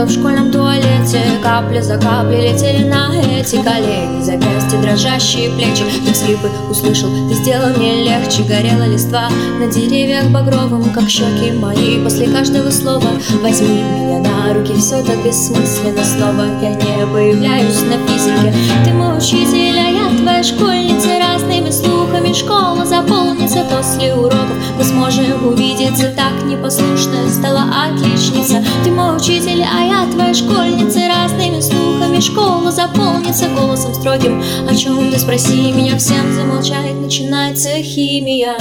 плакала в школьном туалете. Капля за каплей летели на эти колени, запястья, дрожащие плечи. Ты всхлипы услышал, ты сделал мне легче. Горела листва на деревьях багровым, как щеки мои после каждого слова. Возьми меня на руки, все так бессмысленно снова. Я не появляюсь на физике. Ты мой учитель, а я твоя школьница. Разными слухами школа заполнится. После уроков мы сможем увидеться. Так непослушная стала отличница. Ты мой учитель, а я твоя школьница. Разными слухами школа заполнится. Голосом строгим, о чем ты спроси меня, всем замолчать, начинается химия.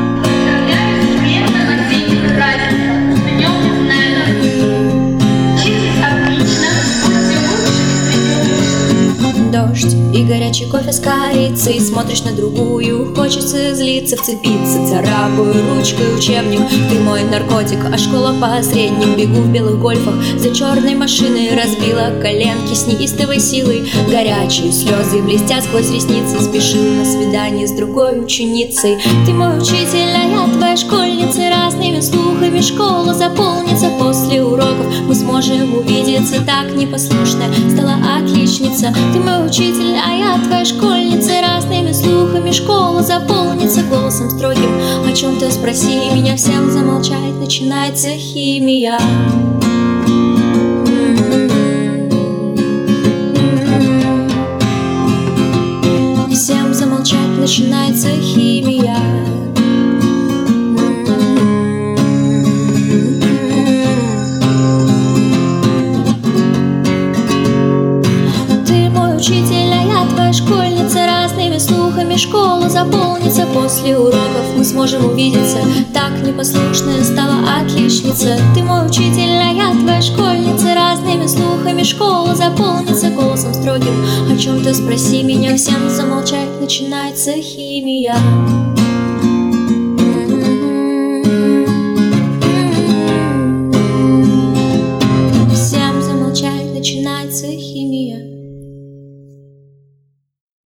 Дождь и горячий кофе с корицей. Смотришь на другую, хочется злиться, вцепиться. Царапаю ручкой учебник. Ты мой наркотик, а школа посредник. Бегу в белых гольфах за черной машиной. Разбила коленки с неистовой силой. Горячие слезы блестят сквозь ресницы. Спешил на свидание с другой ученицей. Ты мой учитель, а я твоя школьница. Разными слухами школа заполнится. После уроков мы сможем увидеться. Так непослушная стала отличница. Ты мой учитель, а я твоя школьница. Разными слухами школа заполнится. Голосом строгим, о чем-то спроси меня, всем замолчать, начинается химия. Всем замолчать, начинается химия. Учитель, а я твоя школьница. Разными слухами школа заполнится. После уроков мы сможем увидеться. Так непослушная стала отличница. Ты мой учитель, а я твоя школьница. Разными слухами школа заполнится. Голосом строгим, о чем-то спроси меня, всем замолчать, начинается химия.